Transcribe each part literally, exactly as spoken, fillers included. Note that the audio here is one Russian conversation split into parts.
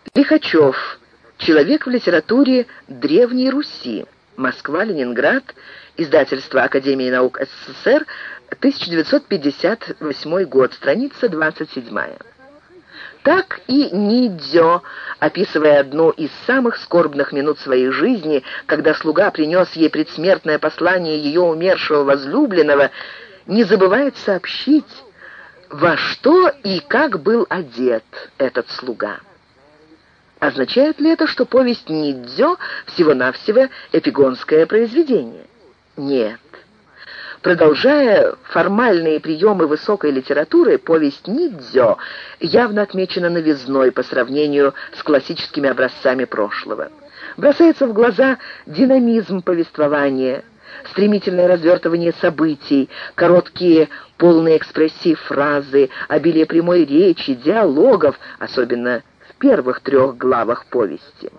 Лихачев. Человек в литературе Древней Руси. Москва, Ленинград. Издательство Академии наук СССР. тысяча девятьсот пятьдесят восьмой год. Страница двадцать седьмая. Так и Нидзё, описывая одну из самых скорбных минут своей жизни, когда слуга принес ей предсмертное послание ее умершего возлюбленного, не забывает сообщить, во что и как был одет этот слуга. Означает ли это, что повесть Нидзё всего-навсего эпигонское произведение? Нет. Продолжая формальные приемы высокой литературы, повесть Нидзё явно отмечена новизной по сравнению с классическими образцами прошлого. Бросается в глаза динамизм повествования, стремительное развертывание событий, короткие полные экспрессии фразы, обилие прямой речи, диалогов, особенно в первых трех главах повести.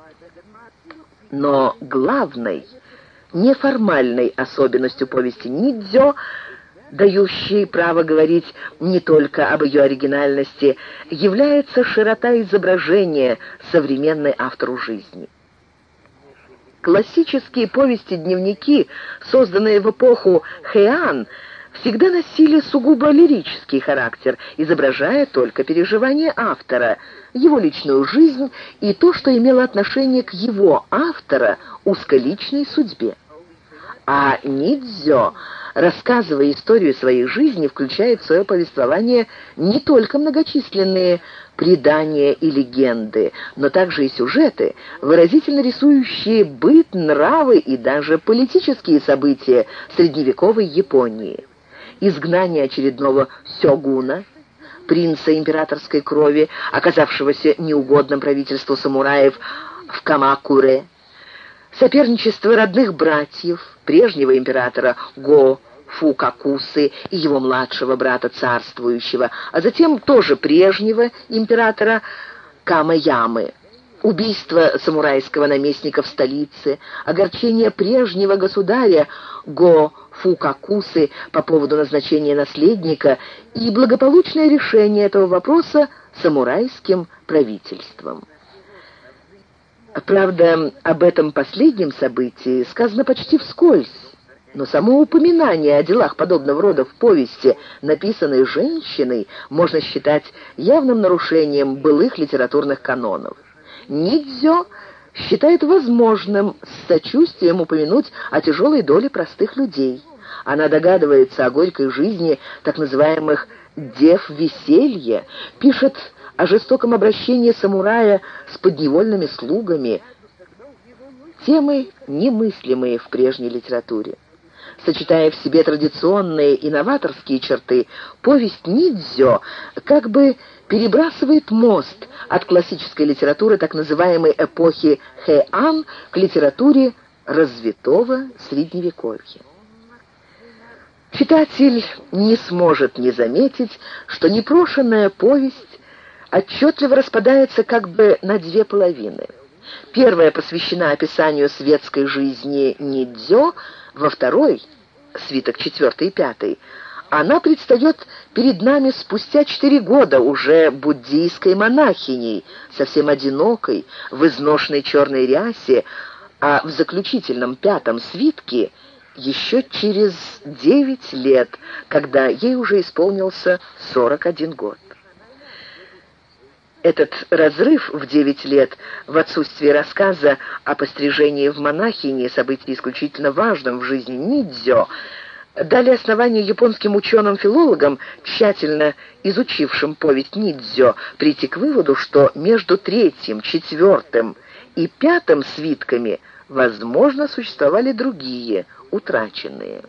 Но главной, неформальной особенностью повести Нидзё, дающей право говорить не только об ее оригинальности, является широта изображения современной автору жизни. Классические повести-дневники, созданные в эпоху Хэйан, всегда носили сугубо лирический характер, изображая только переживания автора, его личную жизнь и то, что имело отношение к его, автора, узколичной судьбе. А Нидзё, рассказывая историю своей жизни, включает в свое повествование не только многочисленные предания и легенды, но также и сюжеты, выразительно рисующие быт, нравы и даже политические события средневековой Японии. Изгнание очередного сёгуна, принца императорской крови, оказавшегося неугодным правительству самураев в Камакуре, соперничество родных братьев, прежнего императора Го Фукакусы и его младшего брата царствующего, а затем тоже прежнего императора Камаямы, убийство самурайского наместника в столице, огорчение прежнего государя Го Фукакусы по поводу назначения наследника и благополучное решение этого вопроса самурайским правительством. Правда, об этом последнем событии сказано почти вскользь, но само упоминание о делах подобного рода в повести, написанной женщиной, можно считать явным нарушением былых литературных канонов. Нидзё считает возможным с сочувствием упомянуть о тяжелой доле простых людей. Она догадывается о горькой жизни так называемых «дев веселья», пишет о жестоком обращении самурая с подневольными слугами. Темы, немыслимые в прежней литературе. Сочетая в себе традиционные и новаторские черты, повесть Нидзё как бы перебрасывает мост от классической литературы так называемой эпохи Хэйан к литературе развитого Средневековья. Читатель не сможет не заметить, что непрошенная повесть отчетливо распадается как бы на две половины. Первая посвящена описанию светской жизни Нидзё, во второй, свиток четвертый и пятый, она предстает перед нами спустя четыре года уже буддийской монахиней, совсем одинокой, в изношенной черной рясе, а в заключительном пятом свитке еще через девять лет, когда ей уже исполнился сорок один год. Этот разрыв в девять лет, в отсутствие рассказа о пострижении в монахини, событии исключительно важном в жизни Нидзё, дали основание японским ученым-филологам, тщательно изучившим повесть Нидзё, прийти к выводу, что между третьим, четвертым и пятым свитками, возможно, существовали другие, утраченные.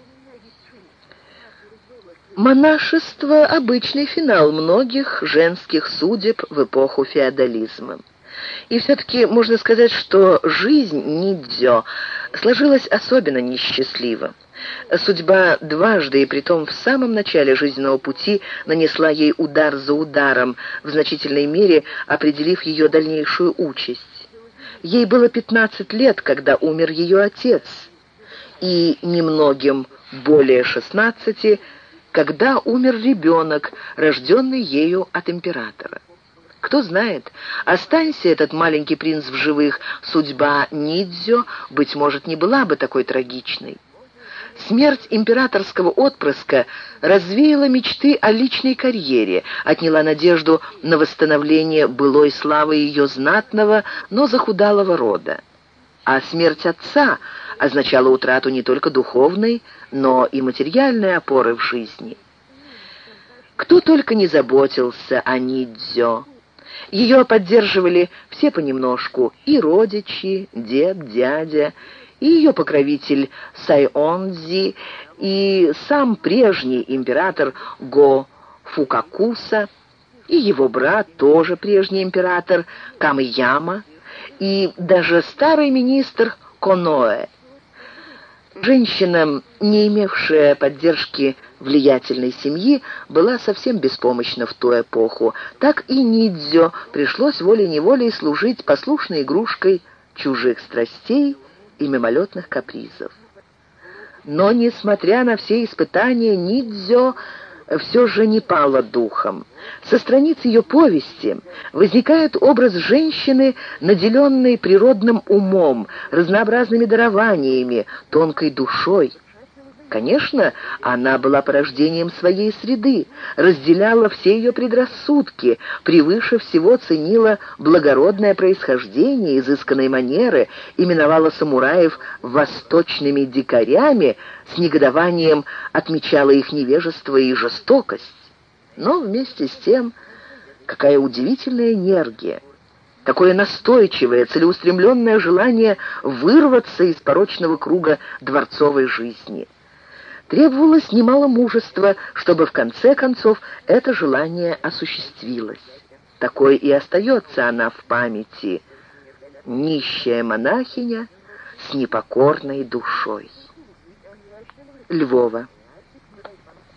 Монашество – обычный финал многих женских судеб в эпоху феодализма. И все-таки можно сказать, что жизнь Нидзё сложилась особенно несчастливо. Судьба дважды, и притом в самом начале жизненного пути, нанесла ей удар за ударом, в значительной мере определив ее дальнейшую участь. Ей было пятнадцать лет, когда умер ее отец, и немногим более шестнадцати, когда умер ребенок, рожденный ею от императора. Кто знает, останься этот маленький принц в живых, судьба Нидзё, быть может, не была бы такой трагичной. Смерть императорского отпрыска развеяла мечты о личной карьере, отняла надежду на восстановление былой славы ее знатного, но захудалого рода. А смерть отца означала утрату не только духовной, но и материальной опоры в жизни. Кто только не заботился о Нидзё. Ее поддерживали все понемножку, и родичи, дед, дядя, и ее покровитель Сайонзи, и сам прежний император Го Фукакуса, и его брат, тоже прежний император Камэяма, и даже старый министр Коноэ. Женщина, не имевшая поддержки влиятельной семьи, была совсем беспомощна в ту эпоху. Так и Нидзё пришлось волей-неволей служить послушной игрушкой чужих страстей и мимолетных капризов. Но, несмотря на все испытания, Нидзё все же не пала духом. Со страниц ее повести возникает образ женщины, наделенной природным умом, разнообразными дарованиями, тонкой душой. Конечно, она была порождением своей среды, разделяла все ее предрассудки, превыше всего ценила благородное происхождение, изысканные манеры, именовала самураев восточными дикарями, с негодованием отмечала их невежество и жестокость. Но вместе с тем, какая удивительная энергия, какое настойчивое, целеустремленное желание вырваться из порочного круга дворцовой жизни. Требовалось немало мужества, чтобы в конце концов это желание осуществилось. Такой и остается она в памяти. Нищая монахиня с непокорной душой. Львова.